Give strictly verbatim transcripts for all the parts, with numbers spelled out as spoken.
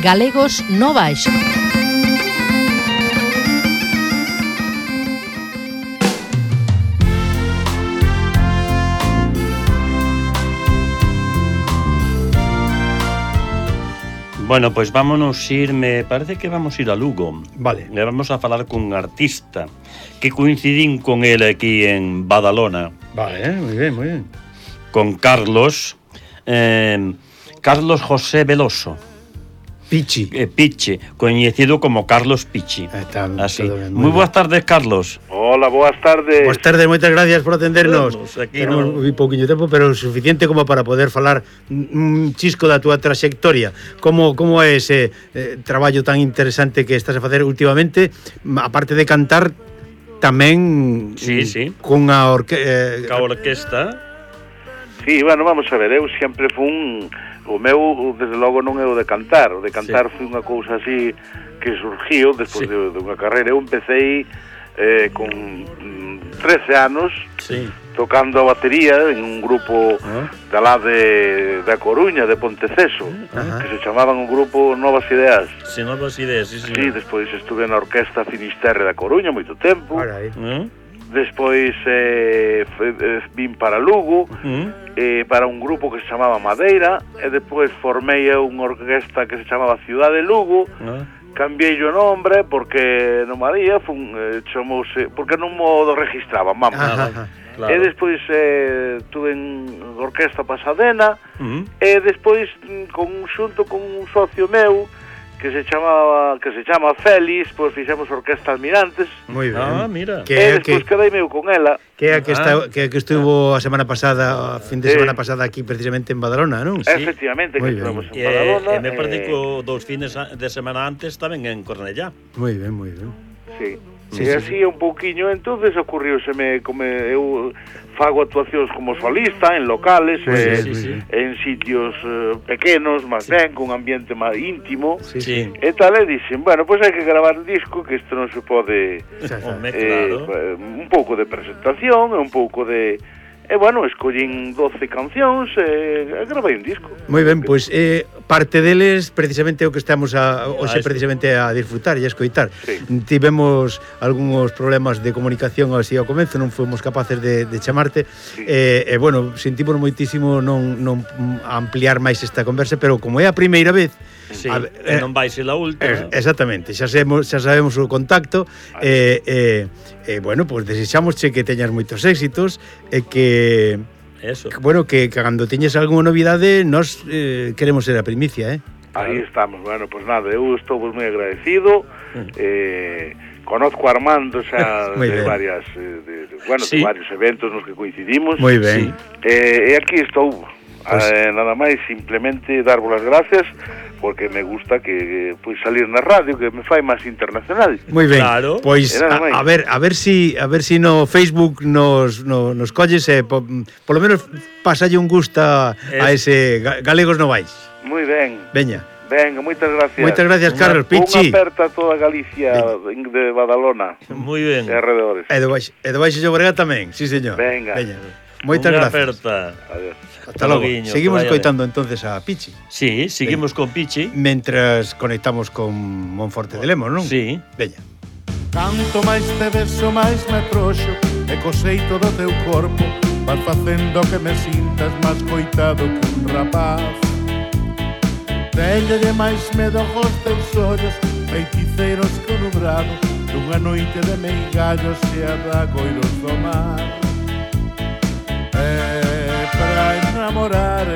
Galegos no Baixo. Bueno, pois pues vámonos ir, me parece que vamos ir a Lugo. Vale. E vamos a falar cun artista que coincidín con ele aquí en Badalona. Vale, eh? moi ben, moi ben. Con Carlos, eh, Carlos José Veloso. Pichi. Eh, Pichi, coñecido como Carlos Pichi. Está, así. Ben, moi boas tardes, Carlos. Hola, boas tardes. Boas tardes, moitas gracias por atendernos. Bueno, aquí Tenemos no... un pouquiño tempo, pero suficiente como para poder falar un chisco da túa trayectoria. Como como é ese eh, traballo tan interesante que estás a facer últimamente, aparte de cantar, tamén sí, sí. cunha orque eh, ca orquesta. Sí, bueno, vamos a ver, eu sempre fun... O meu, desde logo, non é o de cantar. O de cantar sí. foi unha cousa así que surgiu despois sí. de, de unha carreira. Eu empecé eh, con trece anos sí. tocando a batería en un grupo ¿Ah? de lá de, da Coruña, de Ponteceso, Ajá. que se chamaban o grupo Novas Ideas. Sí, Novas Ideas, sí, sí. Sí, despois estuve na Orquesta Finisterre da Coruña moito tempo. ¿Eh? Despois eh, eh, vin para Lugo, ¿Mm? eh, para un grupo que se chamaba Madeira, e despois formei unha orquesta que se chamaba Ciudade Lugo. ¿Ah? Cambiei o nombre porque no María fun, eh, chamouse, porque non mo registraban, vamos. Ajá, claro. E despois eh, tuve en Orquesta Pasadena, ¿Mm? e despois con xunto con un socio meu que se chamaba que se chama Félix, pois fixemos Orquesta Almirantes. Moi ben. Ah, mira. Que E é despois que quedei meu con ela. que é que Ah. está que, que estuvo a semana pasada, a fin de Sí. semana pasada aquí precisamente en Badalona, non? Sí. Efectivamente, Moi que ben. estuvemos en E, Badalona. e me parece eh, que dos fines de semana antes tamén en Cornellá. Moi ben, moi ben. Sí. Sí, e sí, así un pouquiño, entonces ocurriuseme como eu fago actuacións como solista en locales, Muy eh, bien, sí, sí. en sitios eh, pequenos, máis Sí. ben, con ambiente máis íntimo. Sí, Sí. sí. E tal, e dixen, bueno, pois hai que gravar un disco, que isto non se pode... Xa, xa. Home, Eh, claro. un pouco de presentación, e un pouco de... E, bueno, escollín doce cancións e, e gravei un disco. Moi ben, pois eh, parte deles precisamente o que estamos a, hoxe Ah, precisamente a disfrutar e a escoitar. Sí. Tivemos algúns problemas de comunicación así ao comezo, non fomos capaces de, de chamarte Sí. e, e bueno, sentimos moitísimo non, non ampliar máis esta conversa, pero como é a primeira vez Sí, a, e non vai ser a última. Eh, exactamente, xa sabemos, xa sabemos o contacto e eh, eh, eh, bueno, pois pues desexámosche que teñas moitos éxitos e que, Eso. que bueno, que, que cando teñes algunha novidade nós eh, queremos ser a primicia, eh? Aí estamos, bueno, pois nada, eu estou moi agradecido. Eh, conozco a Armando xa Moi de ben. varias eh, de, de, bueno, Sí. de varios eventos nos que coincidimos. Moi ben. Eh, e aquí estou. Pues- Eh, nada máis simplemente darvos as gracias porque me gusta que eh, pois salir na radio, que me fai máis internacional. Moi ben. Claro. Pois E nada a, máis. a ver, a ver si a ver si no Facebook nos no, nos colles e po, por lo menos pasalle un gusto a, a Es- ese ga- Galegos no vais. Moi ben. Veña. Venga, moitas gracias. Moitas gracias, Unha- Carlos Unha Pichi. aperta a toda Galicia de Badalona Moi ben. e alrededores. E do Baixo, e do Baixo Llobregat tamén. Sí, señor. Venga. Veña. Moitas Unha gracias. aperta. Adiós. Hasta logo. Loguiño, Seguimos que vaya escoitando entonces a Pichi. Sí, seguimos con Pichi. Mentras conectamos con Monforte de Lemos, non? Sí. Veña. Canto máis te beso, máis me frouxo, e cosei todo o teu corpo, vas facendo que me sintas máis coitado que un rapaz. Téñolle máis medo aos teus ollos, feiticeiros que o nubrado dunha noite de meigallos e arragoiros do mar. E pra enamorarte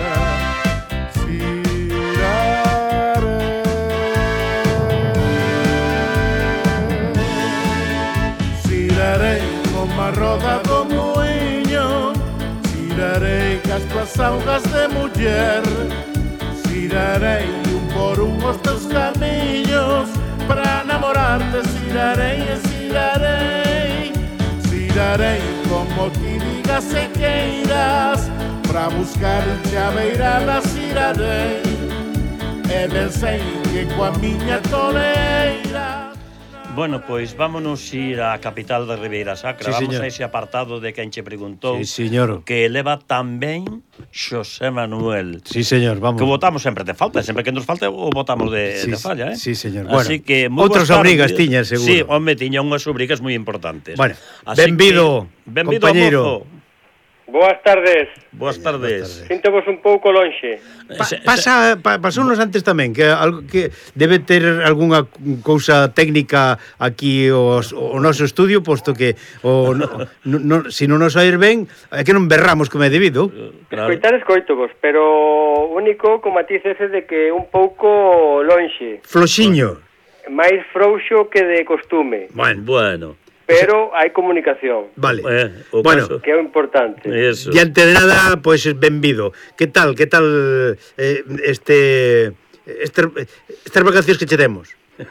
Cirarei como a roda do moinho, cirarei cas tuas augas de muller, cirarei un por un os teus camiños, para namorarte cirarei e cirarei, cirarei como ti digas e queiras, para buscar chaveirada cirarei, e ben sei que coa miña toleira. Bueno, pois vámonos ir á capital da Ribeira Sacra. Sí, Vamos señor. a ese apartado de quen che preguntou. Sí, señor. Que leva tamén Xosé Manuel. Sí, señor, vamos. Que votamos sempre de falta, sempre que nos falta o votamos de, Sí, de falla, eh? sí, señor. Así Bueno, que moi outras boas obrigas tardes. tiñas, seguro. Sí, home, tiña unhas obrigas moi importantes. Bueno, Así benvido, que, benvido, compañeiro. mozo. Boas tardes. Boas Boas tardes. tardes. Sintovos un pouco lonxe. Pa, Se- se- pasa, pa, pasounos antes tamén que algo que debe ter algunha cousa técnica aquí os, o noso estudio, posto que o no, no, no, si non nos oír ben, é que non berramos como é debido. Claro. Escoitar escoitovos, pero o único co matiz ese de que un pouco lonxe, Floxiño. máis frouxo que de costume, Bueno, Bueno, pero hai comunicación, vale. eh, o Bueno, caso, que é o importante. eso. diante de nada, pois pues, benvido. Que tal, que tal eh, este este estas vacacións que che demos?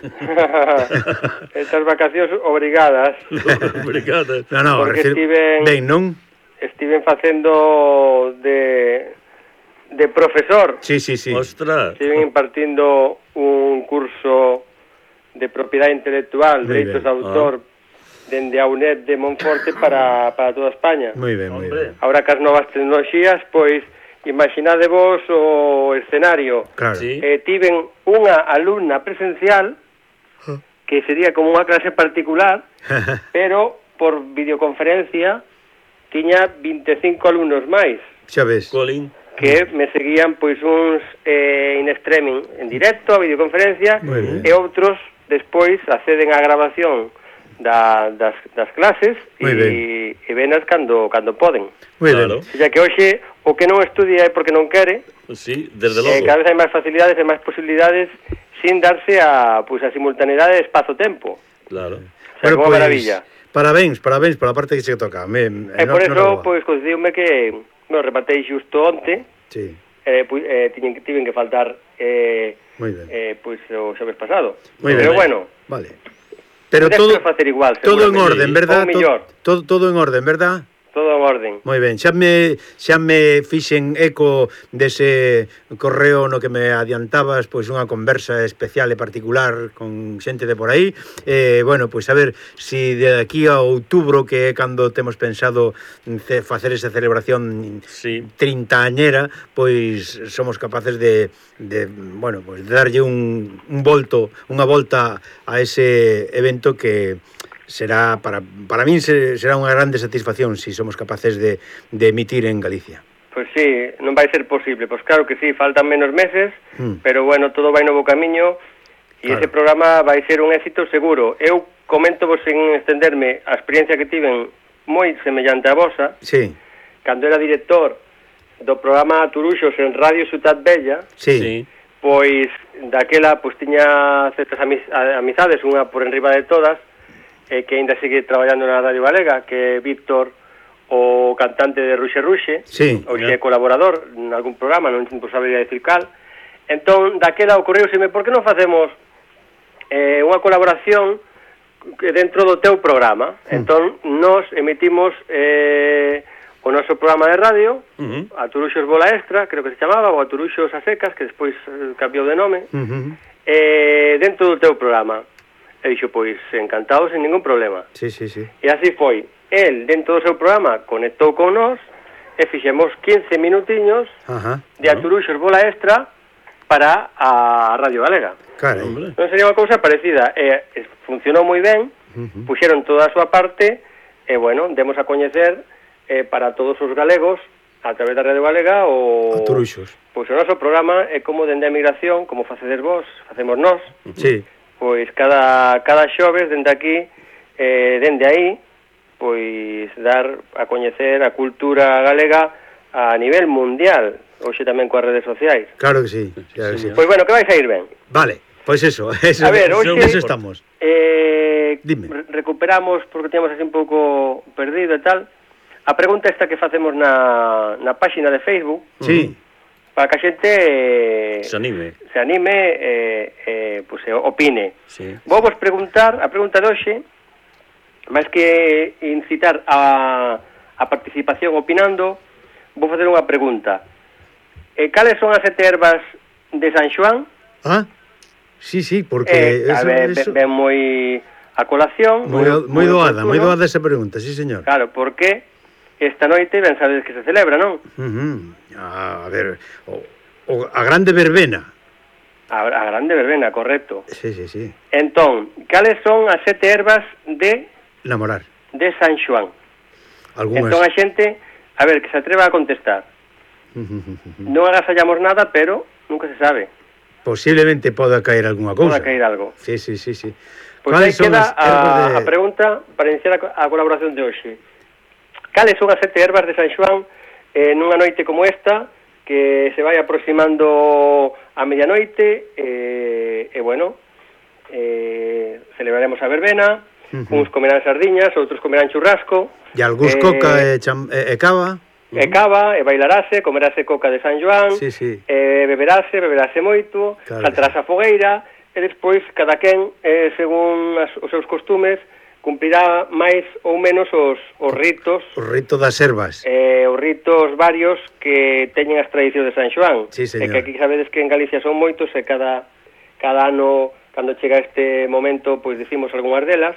Estas vacacións obrigadas, Obrigado. No, no, Porque refiro- estiven- ben, non? estiven facendo de de profesor, Sí, sí, sí. Ostras. estiven impartindo un curso de propiedade intelectual, Muy dereitos de ben. autor, dende a UNED de Monforte para, para toda España. Moi ben, moi Hombre. ben. Ahora que as novas tecnoloxías, pois, imaginadevos o escenario. Claro. Sí. Eh, tiven unha alumna presencial, que sería como unha clase particular, pero por videoconferencia tiña vinte e cinco alumnos máis, Xa ves. Colin. que me seguían pois uns eh, in streaming, en directo, a videoconferencia, Moi ben. e outros despois acceden á grabación da, das, das clases Moi e, e venas cando, cando poden. Moi Claro. ben. Xa que hoxe o que non estudia é porque non quere, Sí, desde eh, logo. cada vez hai máis facilidades e máis posibilidades sin darse a, pois, a simultaneidade de espazo-tempo. Claro. O sea, como pois, maravilla. Parabéns, parabéns pola parte que se toca. Me, E por eso, pois, coincidiume que, bueno, rematei xusto onte, Sí, eh, pois, eh, tiñen, tiven que faltar eh, moi ben. eh, pois o xoves pasado. Moi Pero ben. bueno, Vale. Pero Podes todo facer igual, todo en seguramente. orden, verdad? Ou mellor. Todo, todo en orden, verdad? todo en orden. Moi ben, xa me, xa me fixen eco dese correo no que me adiantabas, pois unha conversa especial e particular con xente de por aí. Eh, bueno, pois a ver si de aquí a outubro, que é cando temos pensado ce- facer esa celebración Sí. trintañera, pois somos capaces de, de bueno, pois de darlle un, un volto, unha volta a ese evento que será para para min se- será unha grande satisfacción si somos capaces de, de emitir en Galicia. Pois sí, non vai ser posible. Pois claro que sí, faltan menos meses, Mm. pero bueno, todo vai no bo camiño e Claro. ese programa vai ser un éxito seguro. Eu comento vos sen extenderme a experiencia que tiven moi semellante a vosa, Sí, cando era director do programa Turuxos en Radio Ciutat Bella, sí, Sí. pois daquela pois tiña certas amiz- a- amizades, unha por enriba de todas, eh, que ainda sigue traballando na Radio Galega, que é Víctor, o cantante de Ruxe Ruxe, sí. ou xe é colaborador en algún programa, non vos sabría decir cal. Entón, daquela ocorreuseme, por que non facemos eh, unha colaboración que dentro do teu programa? Entón, nos emitimos eh, o noso programa de radio, Uh -huh. a Turuxos Bola Extra, creo que se chamaba, ou a Turuxos a Secas, que despois eh, cambiou de nome, Uh -huh. eh, dentro do teu programa. E dixo, pois, encantado, sen ningún problema. Sí, sí, sí. E así foi. El, dentro do seu programa, conectou con nós e fixemos quince minutiños Ajá. de a Turuxos Bola Extra para a Radio Galega. Carai. Hombre. Non sería unha cousa parecida. E, e funcionou moi ben, Uh -huh. puxeron toda a súa parte, e, bueno, demos a coñecer eh, para todos os galegos, a través da Radio Galega, o... A Turuxos. Pois o noso programa é como dende a migración, como facedes vos, facemos nós, Sí. pois cada, cada xoves dende aquí, eh, dende aí, pois dar a coñecer a cultura galega a nivel mundial, hoxe tamén coas redes sociais. Claro que sí. Claro que sí. Pois bueno, que vais a ir ben. Vale, pois eso, eso, A ver, eso, hoxe- eso estamos. Eh, Dime. re- recuperamos, porque teníamos así un pouco perdido e tal, a pregunta esta que facemos na, na páxina de Facebook, Sí. para que a xente eh, Se anime. se anime e eh, eh, pues, eh, opine. Sí. Vou vos preguntar, a pregunta de hoxe, máis que incitar a, a participación opinando, vou facer unha pregunta. Eh, cales son as sete ervas de San Xoán? Ah, sí, sí, porque Eh, a eso, ver, eso... ben, ben moi a colación. Moi, moi doada, moi oportuno. doada esa pregunta, sí, señor. Claro, porque esta noite ben sabedes que se celebra, non? Uh -huh. A ver, o, o, a grande verbena. A, a grande verbena, correcto. Sí, sí, sí. Entón, cales son as sete ervas de Namorar. de San Xoán? Algúnas. Entón a xente, a ver, que se atreva a contestar. Uh -huh. Non agasallamos nada, pero nunca se sabe. Posiblemente poda caer algunha cousa. Poda caer algo. Sí, sí, sí, sí. Pois aí queda a, de... a pregunta para iniciar a, a colaboración de hoxe. Cales son as sete ervas de San Xoán eh, nunha noite como esta, que se vai aproximando a medianoite, eh, e bueno, eh, celebraremos a verbena, uh -huh. uns comerán sardiñas, outros comerán churrasco. E algúns eh, coca e, cham, e, e cava. E cava, e bailarase, comerase coca de San Xoán, sí, sí. e beberase, beberase moito, claro, saltarase a fogueira, e despois cada quen, eh, según as, os seus costumes, cumprirá máis ou menos os, os ritos. Os ritos das ervas. Eh, os ritos varios que teñen as tradicións de San Xoán. Sí, señor. E que aquí sabedes que en Galicia son moitos e cada, cada ano, cando chega este momento, pois dicimos algunhas delas.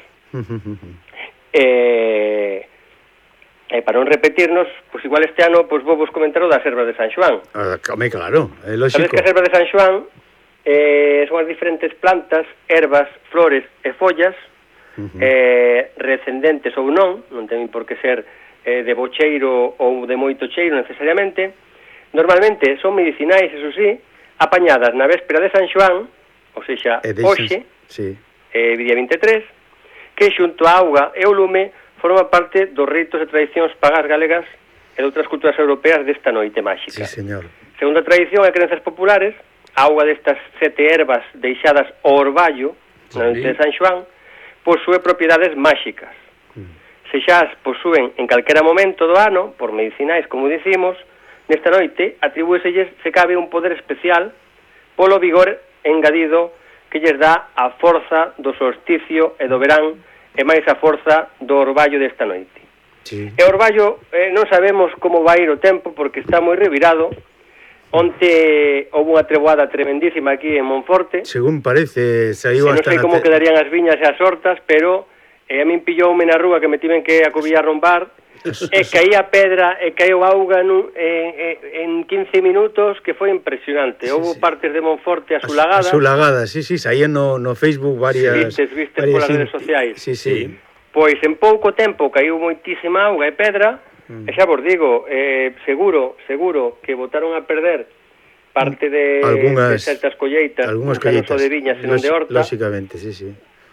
e... E para non repetirnos, pois igual este ano pois vou vos comentar o das ervas de San Xoán. Ah, claro, é lógico. Sabes que as ervas de San Xoán eh, son as diferentes plantas, ervas, flores e follas, uh -huh. eh, recendentes ou non, non ten por que ser eh, de bocheiro ou de moito cheiro necesariamente. Normalmente son medicinais, eso sí, apañadas na véspera de San Xoán, ou seja, hoxe, sí. eh, día vinte e tres, que xunto á auga e o lume forma parte dos ritos e tradicións pagas galegas e de outras culturas europeas desta noite máxica. Sí, señor. Segundo a tradición e crenzas populares, a auga destas sete ervas deixadas ao orballo sí. na noite de San Xoán posúe propiedades máxicas. Mm. Se xa as posúen en calquera momento do ano, por medicinais, como dicimos, nesta noite atribúeselles se cabe un poder especial polo vigor engadido que lles dá a forza do solsticio e do verán e máis a forza do orballo desta noite. Sí. E o orballo eh, non sabemos como vai ir o tempo porque está moi revirado. Onte houve unha treboada tremendísima aquí en Monforte. Según parece, saiu hasta... Non sei como te... quedarían as viñas e as hortas, pero eh, a min pilloume na rúa que me tiven que acubillar rombar e caía pedra e caeu auga nun, en, en quince minutos que foi impresionante. Sí, houve sí. partes de Monforte asulagadas. Asulagadas, sí, sí, saían no, no Facebook varias... Vistes, vistes varias polas redes sociais. Sí, sí. Pois en pouco tempo caiu moitísima auga e pedra, mm. e xa vos digo, eh, seguro, seguro que botaron a perder parte de, algunas, de certas colleitas, algunhas colleitas, non só de viñas, senón de horta. Lóxicamente, sí, sí.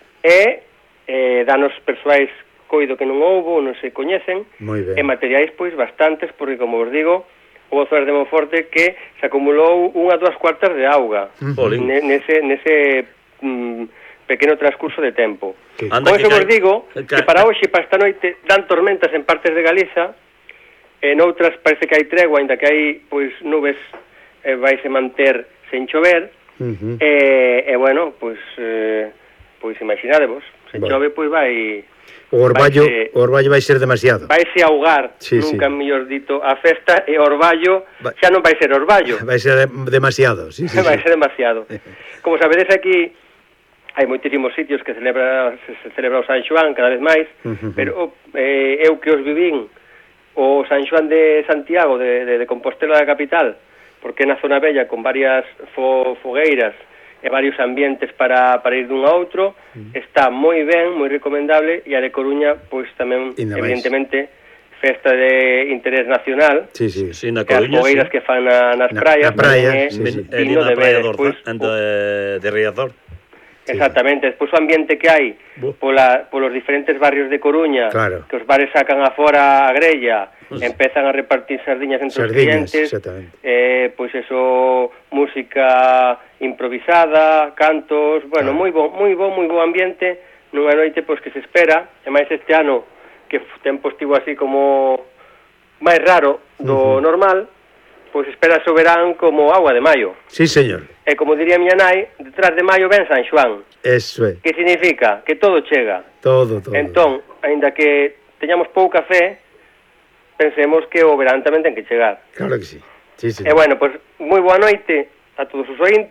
E eh, danos persoais coido que non houbo, non se coñecen, e materiais pois bastantes, porque como vos digo, houve zonas de Monforte que se acumulou unha dúas cuartas de auga uh-huh. nese, nese mm, pequeno transcurso de tempo. Okay. Con eso vos digo que para hoxe, para esta noite, dan tormentas en partes de Galiza, en outras parece que hai tregua, ainda que hai pois nubes eh, vaise manter sen chover, uh-huh. e, e bueno, pois, eh, pois imaginadevos, se bueno. chove pois vai... O orballo, vaise, o orballo vai ser demasiado. Vaise ahogar, sí, nunca sí. mellor dito, a festa e o orballo va, xa non vai ser orballo. Vai ser de, demasiado, sí, sí. Vai sí. ser demasiado. Como sabedes aquí hai moitísimos sitios que celebra se, se celebra o San Xoán cada vez máis, uh-huh. pero eh, eu que os vivín o San Xoán de Santiago, de, de, de Compostela da capital, porque é na zona bella con varias fo, fogueiras e varios ambientes para, para ir dun a outro, mm. está moi ben, moi recomendable, e a de Coruña, pois tamén, evidentemente, festa de interés nacional, sí, sí. Sí, na Coruña, as fogueiras sí. que fan na, nas praias, na praia, sí, sí. E na praia de, después, de, de Riazor. Exactamente, despois o ambiente que hai pola, polos diferentes barrios de Coruña, claro. que os bares sacan afora a grella, empezan a repartir sardiñas entre sardiñas, os clientes, eh, pois eso, música improvisada, cantos, bueno, claro. moi bo, moi bo, moi bo ambiente nunha noite pois que se espera, e máis este ano que o tempo estivo así como máis raro do uh-huh. normal, pois espera o verán como agua de maio. Sí, señor. E como diría miña nai, detrás de maio ven San Xoán. Eso é. Que significa? Que todo chega. Todo, todo. Entón, aínda que teñamos pouca fe, pensemos que o verán tamén ten que chegar. Claro que sí. Sí, sí. E bueno, pois moi boa noite a todos os ointes,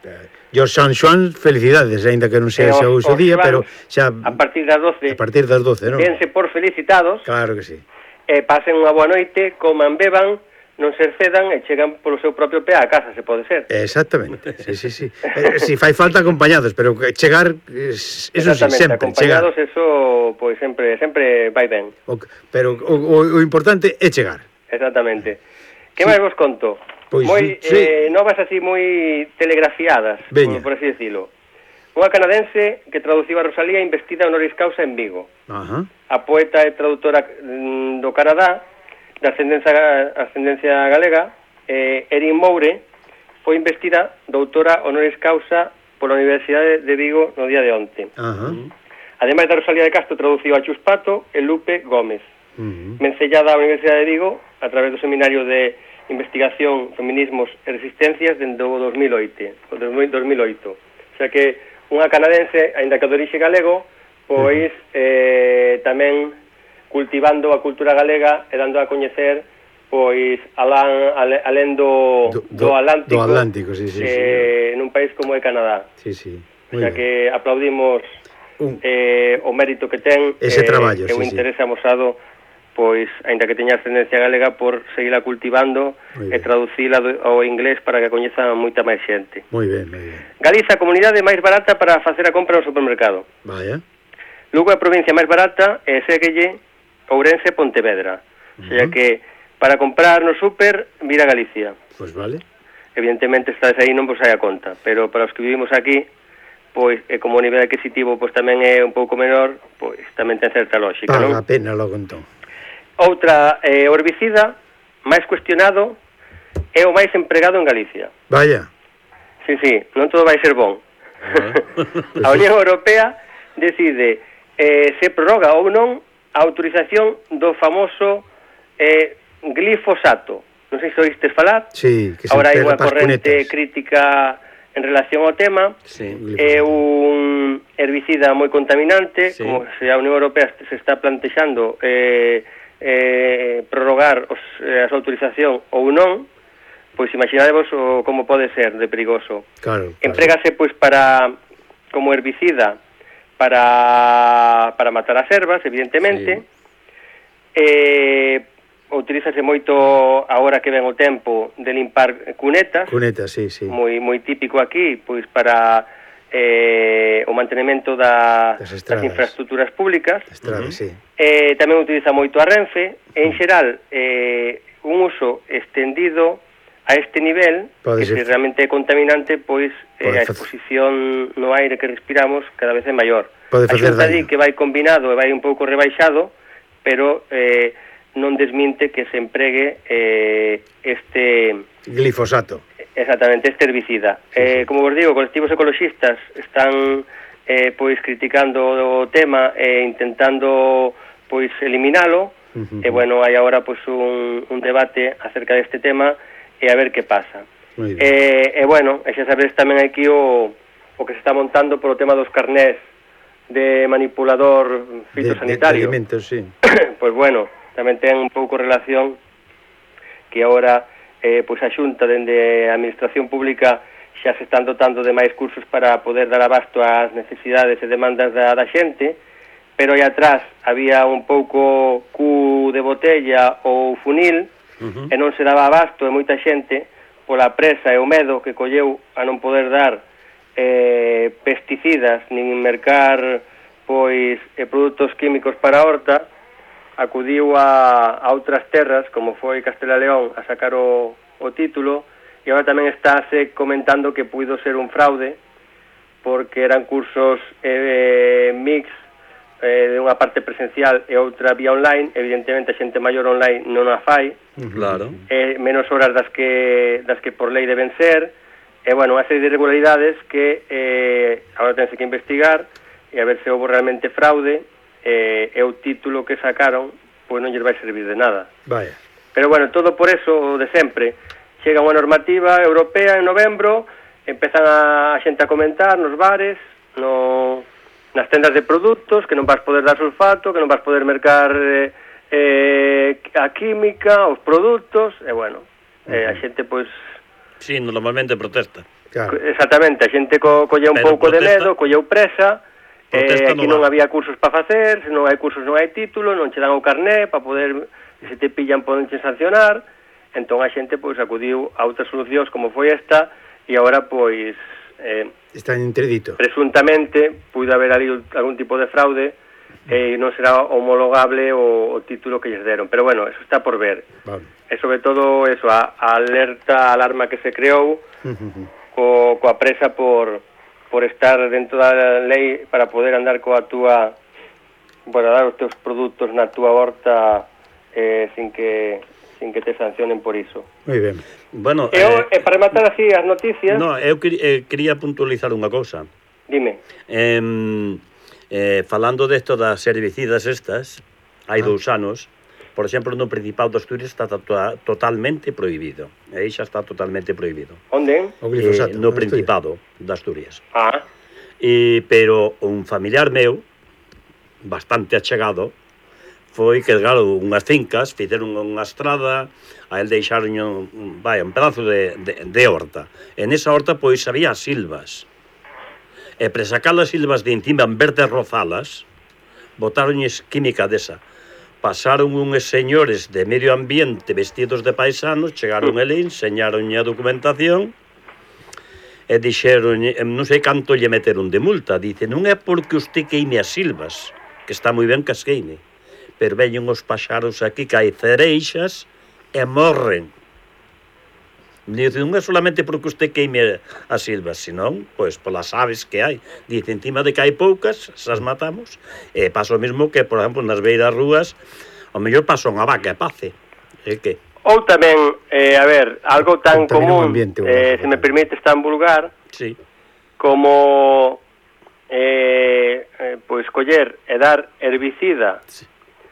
George San Xoán, felicidades, aínda que non sea E o os- seu os día, pero ciudadanos, xa a partir das doce, a partir das doce, non? dense por felicitados, Claro que sí. e pasen unha boa noite, coman, beban, non se excedan e chegan polo seu propio pé á casa, se pode ser. Exactamente, sí, sí, sí. Eh, si fai falta acompañados, pero que chegar, es, eso sí, Exactamente, sempre, chegar. acompañados, eso, pois sempre sempre vai ben. O, pero o, o, o importante é chegar. Exactamente. Que máis vos conto? Pois, moi sí. eh, novas así moi telegrafiadas, Veña. por, por así decirlo. Unha canadense que traduciu a Rosalía investida honoris causa en Vigo. Ajá. A poeta e traductora mm, do Canadá, de ascendencia, ascendencia galega, eh, Erin Moure, foi investida doutora honoris causa pola Universidade de Vigo no día de onte. Ajá. Ademais da Rosalía de Castro, traduciu a Chus Pato e Lupe Gómez. Uh-huh. Mencellada á Universidade de Vigo a través do Seminario de Investigación, Feminismos e Resistencias dende o dos mil oito. O dos mil oito. O sea que unha canadense, aínda que de orixe galego, pois uh-huh. eh, tamén cultivando a cultura galega e dando a coñecer pois alán, ale, alén do, do, do, do Atlántico, do Atlántico sí, sí, eh, sí. nun país como é Canadá. Sí, sí. O sea que aplaudimos Un... eh, o mérito que ten ese eh, traballo, e o sí, interese sí. amosado pois, aínda que teña ascendencia galega, por seguila cultivando e traducila do, ao inglés para que coñezan moita máis xente. Moi ben, moi ben. Galiza, a comunidade máis barata para facer a compra no supermercado. Vaya. Lugo é a provincia máis barata e séguelle Ourense e Pontevedra. Uh -huh. O sea que para comprar no super, vira Galicia. Pois pues vale. Evidentemente, estades aí non vos sai a conta, pero para os que vivimos aquí, pois, e como o nivel adquisitivo pois tamén é un pouco menor, pois tamén ten certa lógica, Paga non? a pena logo entón. Outra, eh, o herbicida máis cuestionado é o máis empregado en Galicia. Vaya. Sí, sí, non todo vai ser bon. A Unión Europea decide eh, se prorroga ou non a autorización do famoso eh, glifosato. Non sei se oístes falar. Sí, que se Ahora hai pega unha pas corrente cunetas. crítica en relación ao tema. Sí. É un herbicida moi contaminante, Sí. como se a Unión Europea se está plantexando eh, eh, prorrogar os, eh, a súa autorización ou non, pois imaginadevos o, como pode ser de perigoso. Claro, claro. Emprégase pois para como herbicida para para matar as ervas, evidentemente. Sí. Eh, utilízase moito agora que ven o tempo de limpar cunetas. Cunetas, sí, sí. Moi moi típico aquí, pois para eh, o mantenimento da, das, das infraestructuras públicas. Estrada, uh -huh. sí. Eh, tamén utiliza moito a Renfe. En xeral, eh, un uso extendido a este nivel, Pode que ser. se realmente é contaminante, pois eh, a exposición no aire que respiramos cada vez é maior. Pode A facer Xunta daño. di que vai combinado e vai un pouco rebaixado, pero eh, non desminte que se empregue eh, este... Glifosato. Exactamente, este herbicida. Sí, eh, sí. Como vos digo, colectivos ecologistas están eh, pois criticando o tema e intentando pois eliminalo. Uh -huh. E bueno, hai agora pois un, un debate acerca deste tema e a ver que pasa. E, e bueno, e xa sabedes tamén aquí o, o que se está montando polo tema dos carnés de manipulador fitosanitario. De, de, de alimentos, sí. Pois bueno, tamén ten un pouco relación que agora eh, pois a Xunta dende a Administración Pública xa se están dotando de máis cursos para poder dar abasto ás necesidades e demandas da, da xente, pero aí atrás había un pouco cu de botella ou funil, uh -huh. e non se daba abasto, e moita xente pola presa e o medo que colleu a non poder dar eh, pesticidas nin mercar pois eh, produtos químicos para a horta, acudiu a, a outras terras, como foi Castela León, a sacar o, o título, e agora tamén estáse comentando que puido ser un fraude, porque eran cursos eh, mix, eh, de unha parte presencial e outra vía online. Evidentemente a xente maior online non a fai, claro. eh, menos horas das que, das que por lei deben ser, e bueno, unha serie de irregularidades que eh, agora tense que investigar e a ver se houve realmente fraude, eh, e o título que sacaron pois non lles vai servir de nada. Vaya. Pero bueno, todo por eso de sempre. Chega unha normativa europea en novembro, empezan a, a xente a comentar nos bares, no, nas tendas de produtos, que non vas poder dar sulfato, que non vas poder mercar eh, eh, a química, os produtos, e bueno, uh -huh. eh, a xente pois... Sí, normalmente protesta. Claro. Exactamente, a xente co, colleu un Pero pouco de protesta- medo, colleu presa, protesta eh, aquí non non va. había cursos para facer, se non hai cursos non hai título, non che dan o carné para poder, se te pillan podenche sancionar, entón a xente pois acudiu a outras solucións como foi esta, e agora pois eh, Está en interdito. presuntamente puido haber ali algún tipo de fraude e eh, non será homologable o, o título que lles deron, pero bueno, eso está por ver. Vale. E sobre todo eso, a, a alerta, a alarma que se creou co, coa presa por, por estar dentro da lei para poder andar coa túa, para dar os teus produtos na túa horta eh, sin que sin que te sancionen por iso. Moi ben. Bueno, E, o, e para rematar así as noticias, no, eu quería, eh, quería puntualizar unha cousa. dime. Eh, eh, falando desto das herbicidas estas, hai Ah. dous anos, por exemplo, no Principado de Asturias está to totalmente prohibido. Aí xa está totalmente prohibido. Onde? O glifosato. Eh, no Asturias. Principado de Asturias. Ah, E, pero un familiar meu, bastante achegado, foi que, claro, unhas fincas, fixeron unha estrada, a el deixaron un, vai, un pedazo de, de, de horta. En esa horta, pois, había silvas. E para sacar as silvas de encima, en vez de rozalas, botaronlles química desa. Pasaron uns señores de medio ambiente vestidos de paisanos, chegaron ele, enseñaronlle a documentación, e dixeron, non sei canto lle meteron de multa, dice, non é porque usted queime as silvas, que está moi ben que as queime, pero veñen os paxaros aquí que hai cereixas e morren. Dice, non é solamente porque usted queime as silvas, senón, pois, polas aves que hai. Dice, encima de que hai poucas, esas matamos, e pasa o mesmo que, por exemplo, nas beiras rúas, o mellor pasa unha vaca e pace. É que... ou tamén, eh, a ver, algo tan Contamina o común, ambiente, eh, bueno, se me permite tan vulgar, Sí. como eh, eh, pois coller e dar herbicida Sí.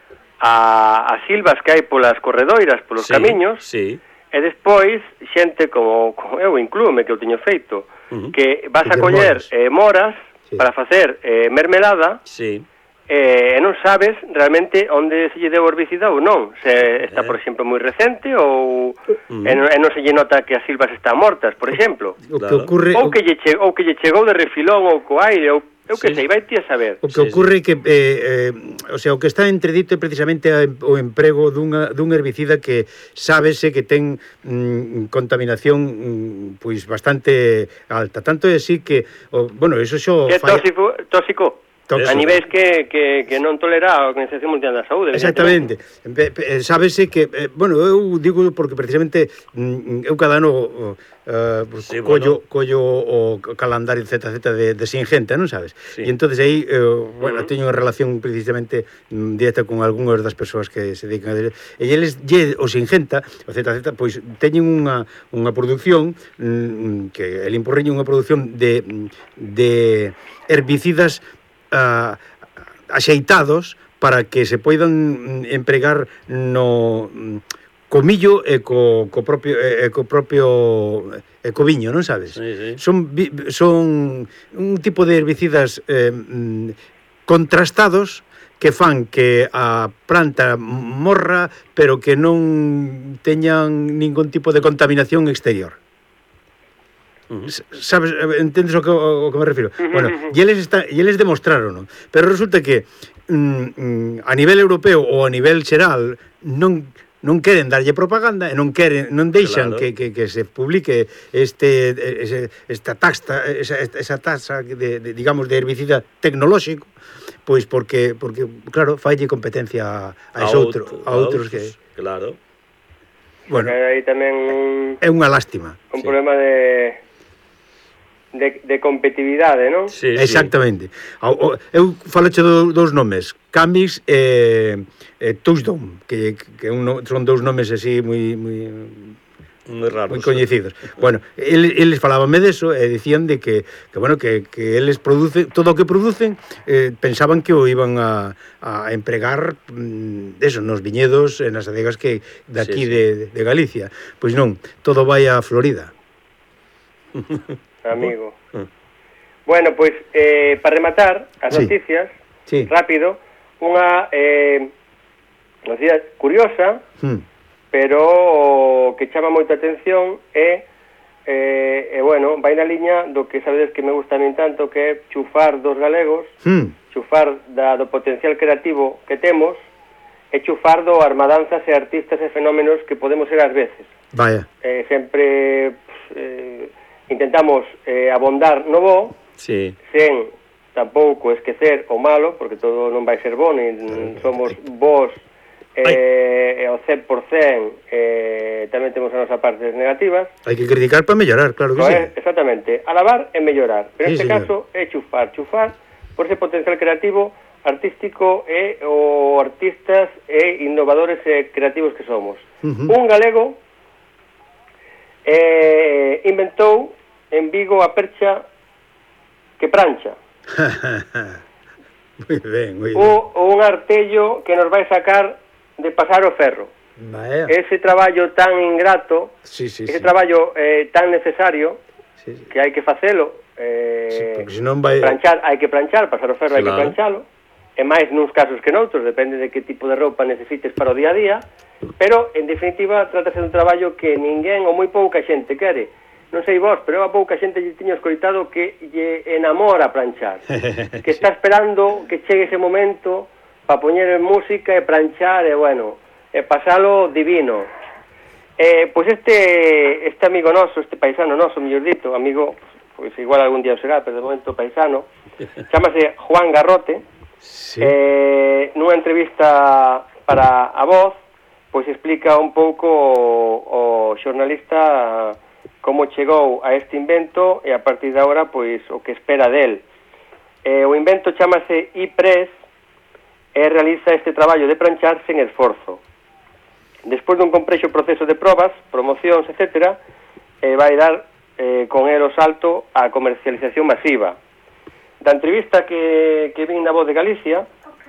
a, a silvas que hai polas corredoiras, polos Sí, camiños, sí. e despois xente como, como eu inclúme que eu teño feito, Uh -huh. que vas Que a coller moras. eh, moras Sí. para facer eh, mermelada, Sí. eh, e non sabes realmente onde se lle deu o herbicida ou non, se está, Eh. por exemplo, moi recente ou Mm. e, non, e non se lle nota que as silvas están mortas, por exemplo. O que Claro. ocurre Ou que lle, che, ou que lle chegou de refilón ou co aire, ou eu que Sí. sei, vai ti a saber. O que Sí, ocurre é que eh, eh, o sea, o que está entredito é precisamente a, o emprego dunha, dun herbicida que sábese que ten mm, contaminación mm, pois bastante alta. Tanto é así que, o, bueno, eso xo Que é fai- tóxico, tóxico Tóxico. a niveis que, que, que non tolera a Organización Mundial da Saúde. Exactamente. Pe- pe- Sábese que, eh, bueno, eu digo porque precisamente mm, eu cada ano uh, Sí, collo, bueno. collo o calendario Z Z de, de Singenta, non sabes? Sí. E entonces aí, eh, bueno, Uh-huh. teño unha relación precisamente mm, directa con algunhas das persoas que se dedican a e eles, lle, o Singenta, o Z Z, pois teñen unha, unha produción mm, que el imporriño unha produción de, de herbicidas uh, axeitados para que se poidan empregar no co millo e co, co propio e co propio e co viño, non sabes? Sí, sí. Son vi- son un tipo de herbicidas eh, mm, contrastados que fan que a planta morra, pero que non teñan ningún tipo de contaminación exterior. Uh -huh. Sabes, entendes o que, o que me refiro? Bueno, e eles, está, e eles demostraron, pero resulta que mm, mm, a nivel europeo ou a nivel xeral non non queren darlle propaganda e non queren non deixan Claro. que, que, que se publique este ese, esta taxa esa, esa taxa de, de digamos de herbicida tecnolóxico, pois porque porque claro, falle competencia a, a, ese outro, a outros que Claro. bueno, Que hai tamén un, é unha lástima. un Sí. problema de, de, de competitividade, non? Sí, Exactamente. O, o, eu falache do, dos nomes, Camis e, e Touchdown, que, que un, no- son dous nomes así moi moi Sí. Moi raro. moi coñecidos. Bueno, eles, eles falábanme deso e dicían de que, que bueno, que, que eles producen todo o que producen, eh, pensaban que o iban a, a empregar mm, eso, nos viñedos e nas adegas que de aquí Sí, sí. de, de Galicia. Pois non, todo vai a Florida. Amigo. Mm. Bueno, pois, eh, para rematar as Sí. noticias, Sí. rápido, unha eh, noticia curiosa, Hmm. pero o que chama moita atención é e, e bueno, vai na liña do que sabedes que me gusta a min tanto, que é chufar dos galegos, Mm. chufar da, do potencial creativo que temos, e chufar do armadanzas e artistas e fenómenos que podemos ser ás veces. Vaya. Eh, sempre eh, intentamos eh, abondar no bo, Sí. sen tampouco esquecer o malo, porque todo non vai ser bo, nin somos bos eh, ao cen por cen, eh, tamén temos a nosa parte negativas. Hai que criticar para mellorar, claro que So, sí. é, exactamente, alabar e mellorar. Pero Sí, neste señor. caso é chufar, chufar por ese potencial creativo, artístico e o artistas e innovadores e creativos que somos. Ujú. Un galego eh, inventou en Vigo a percha que prancha. Moi ben, moi ben. O, o un artello que nos vai sacar de pasar o ferro. Vaya. Ese traballo tan ingrato, Sí, sí, ese sí. traballo eh, tan necesario, Sí, sí. que hai que facelo, eh, Sí, porque senón vai... planchar, hai que planchar, pasar o ferro hai que Claro. planchalo, e máis nuns casos que noutros, depende de que tipo de roupa necesites para o día a día, pero, en definitiva, trátase dun traballo que ninguén ou moi pouca xente quere. Non sei vos, pero eu a pouca xente lle tiño escoitado que lle enamora planchar, que está esperando que chegue ese momento para poñer en música e planchar, e bueno, e pasalo divino. Eh, pois este este amigo noso, este paisano noso, mellor dito, amigo, pois igual algún día o será, pero de momento paisano, chámase Juan Garrote. Sí. Eh, nunha entrevista para A Voz, pois explica un pouco o, o xornalista como chegou a este invento e a partir de agora pois o que espera del. Eh, o invento chámase e-press e realiza este traballo de planchar sen esforzo. Despois dun complexo proceso de probas, promocións, etcétera, eh, vai dar eh, con el o salto á comercialización masiva. Da entrevista que, que vin na Voz de Galicia,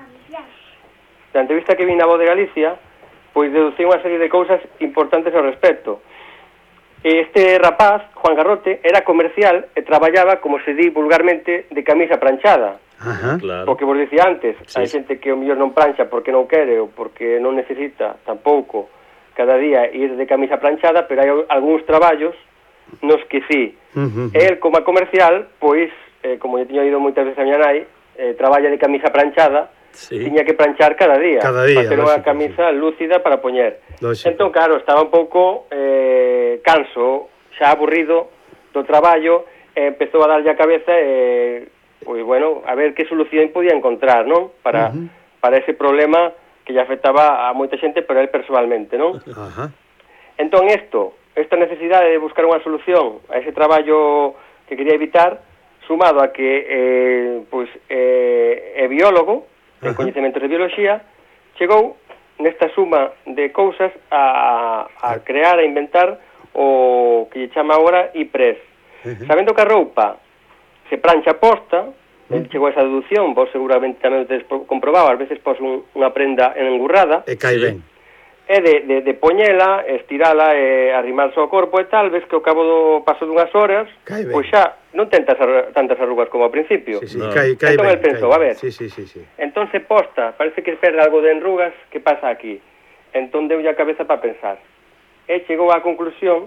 da entrevista que vin na Voz de Galicia, pois deducí unha serie de cousas importantes ao respecto. Este rapaz, Juan Garrote, era comercial e traballaba, como se di vulgarmente, de camisa planchada. Ajá. Claro. O que vos dicía antes, Sí, hai sí. xente que o mellor non plancha porque non quere ou porque non necesita tampouco cada día ir de camisa planchada, pero hai algúns traballos nos que sí. Ujú. El, como a comercial, pois, eh, como eu tiño ido moitas veces a miña nai, eh, traballa de camisa planchada, Sí. tiña que planchar cada día, Cada día, para ter unha lógico, camisa lúcida para poñer. Lógico. Entón, claro, estaba un pouco eh, canso, xa aburrido do traballo, e empezou a darlle a cabeza e, pois, bueno, a ver que solución podía encontrar, non? Para, Ujú. para ese problema que lle afectaba a moita xente, pero a él personalmente, non? Ajá. Entón, isto, esta necesidade de buscar unha solución a ese traballo que quería evitar, sumado a que eh, pois, eh, é biólogo, en Ajá. coñecementos de bioloxía, chegou nesta suma de cousas a, a crear, a inventar o que lle chama agora e-press. Ujú. Sabendo que a roupa se plancha posta, el chegou a esa deducción, vos seguramente tamén o tedes comprobado, ás veces pos un, unha prenda engurrada, E cai Sí. ben. é de, de, de poñela, estirala e arrimarse ao corpo e tal, ves que ao cabo do paso dunhas horas, Cai ben. pois xa non ten tantas, tantas arrugas como ao principio. Sí, sí, No. cai, cai Entón ben. el pensou, cai a ver. ben. Sí, sí, sí, sí. Entón se posta, parece que perde algo de enrugas, que pasa aquí? Entón deu a cabeza para pensar. E chegou á conclusión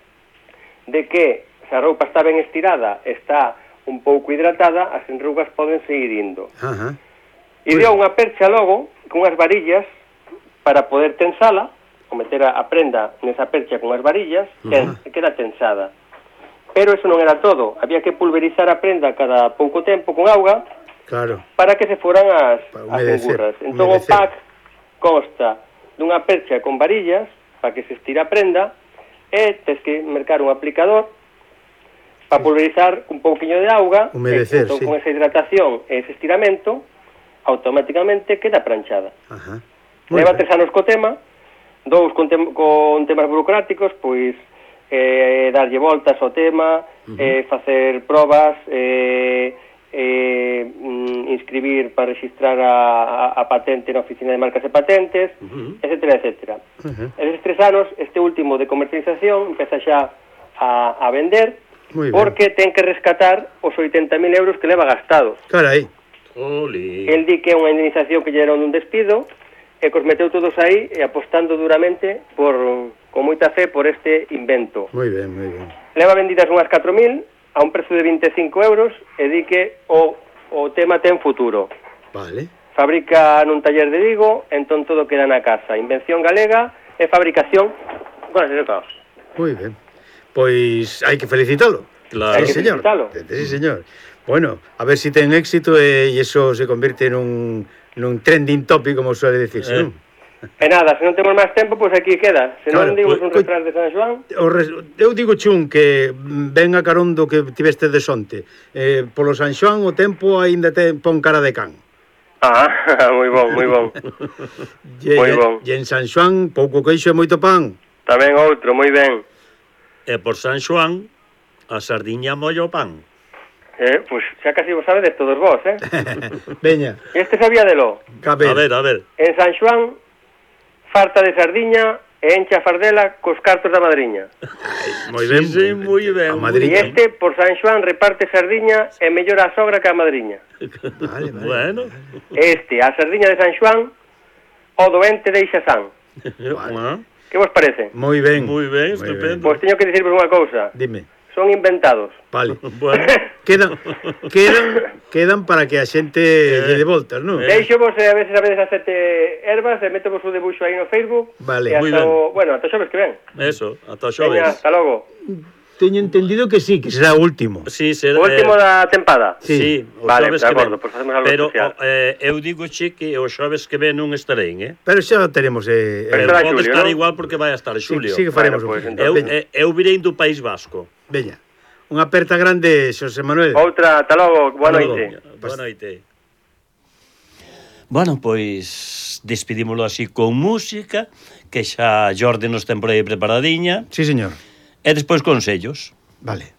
de que se a roupa está ben estirada, está un pouco hidratada, as enrugas poden seguir indo. Ajá. E deu unha percha logo, con unhas varillas, para poder tensala, ou meter a, a prenda nesa percha con as varillas, ten, Ajá. queda tensada. Pero eso non era todo, había que pulverizar a prenda cada pouco tempo con auga, Claro. para que se foran as, Para as humedecer, engurras. Entón humedecer. o pack consta dunha percha con varillas para que se estira a prenda e tes que mercar un aplicador para pulverizar un pouquiño de auga. Humedecer, e, entón, sí. con esa hidratación e ese estiramento automáticamente queda planchada. Ajá. Moi Leva ben. tres anos co tema, dous con, tem con temas burocráticos, pois eh, darlle voltas ao tema, uh -huh. eh, facer probas, eh, eh, mm, inscribir para registrar a, a, a patente na Oficina de Marcas e Patentes, uh -huh. etcétera, etcétera. Uh -huh. Eses tres anos, este último de comercialización empeza xa a, a vender, Muy ben. porque ten que rescatar os oitenta mil euros que leva gastados. Carai. Oli. El di que é unha indemnización que lle deron un despido, e cos meteu todos aí e apostando duramente por, con moita fe por este invento. Moi ben, moi ben. Leva vendidas unhas catro mil a un prezo de vinte e cinco euros e di que o, o tema ten futuro. Vale. Fabrica nun taller de Vigo, entón todo queda na casa. Invención galega e fabricación con as caos. Moi ben. Pois hai que felicitalo. Claro. Hai que Sí, señor. felicitalo. Sí, señor. Bueno, a ver si ten éxito e iso se convierte nun, nun trending topic, como suele decirse, Eh. non? E nada, se non temos máis tempo, pois aquí queda. Se Claro, non digo pois- un refrán de San Xoán, O res, eu digo, Chun, que ven a carón do que tiveste de sonte. Eh, polo San Xoán o tempo aínda te pon cara de can. ah, moi bon, moi bon. E, Moi e- bon. e en San Xoán pouco queixo e moito pan. Tamén outro, moi ben. E por San Xoán, a sardiña molla o pan. Eh, pois xa casi vos sabedes todos vos, eh? Veña, E este sabía de lo. cabe. A ver, a ver. En San Xoán, farta de sardiña e enche a fardela cos cartos da madriña. Moi ben. Sí, sí, moi ben. A E Madrid. este, por San Xoán, reparte sardiña e mellora a sogra que a madriña. Vale, vale. Bueno. Este, a sardiña de San Xoán, o doente deixa san. Ah, Que vos parece? Moi ben. Moi ben, Moi estupendo. Pois teño que dicirvos unha cousa. Dime. Son inventados. Vale. Bueno. Quedan, quedan, quedan para que a xente lle de voltas, non? Eh. Deixo vos, eh, a veces sabedes as sete ervas, e meto vos o debuxo aí no Facebook. Vale. E Moi hasta ben. o, bueno, ata o xoves que ven. Eso, ata o Veña, xoves. hasta logo. Teño entendido que sí, que será o último. Sí, ser, O último da tempada. Sí. Sí, o Vale, xoves de que acordo, ven. pois facemos algo Pero especial. o, eh, eu digo che que o xoves que ven non estarei, eh? Pero xa teremos... Eh, Pero Pero estará pode Xulio, estar non? igual porque vai a estar sí, Xulio. sí que faremos. Bueno, pois, un- entón, Eu, Veña, eh, eu virei do País Vasco. veña. Unha aperta grande, Xosé Manuel. Outra, ata logo, boa Hasta logo. noite. Boa noite. Bueno, pois despedímolo así con música, que xa Jordi nos ten por aí preparadiña, Sí, señor. e despois consellos. Vale.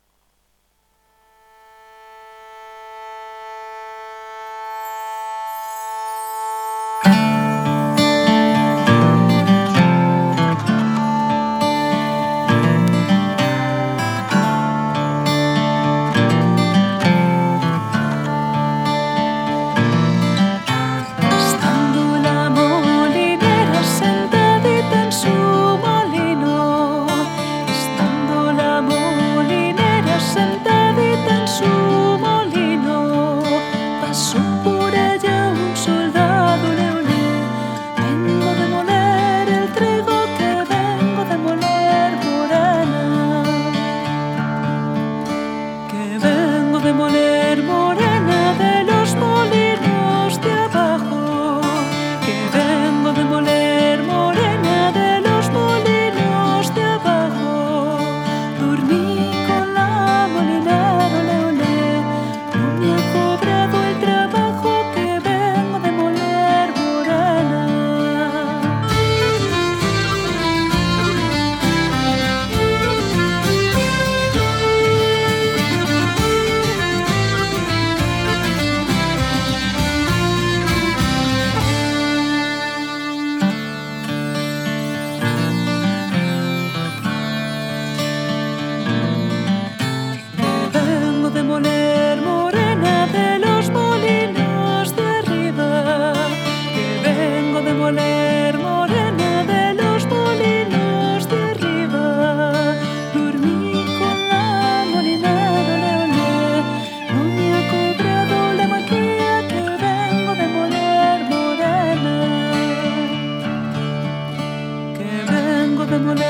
Estando la molinera sentadita en su molino, estando la molinera sentadita en su molino, pasó por ella un soldado leoné. Vengo de moler el trigo, que vengo de moler morena, que vengo de moler morena de los molinos de abajo, que vengo de moler morena de los molinos de abajo. Dormí con la molinera leoné, no me ha cobrado el trabajo, que vengo de moler morena. Que vengo de moler morena de los molinos de arriba, que vengo de moler morena de los molinos de arriba. Dormí con la molinera leoné, no me ha cobrado la maquilla, que vengo de moler morena, que vengo de moler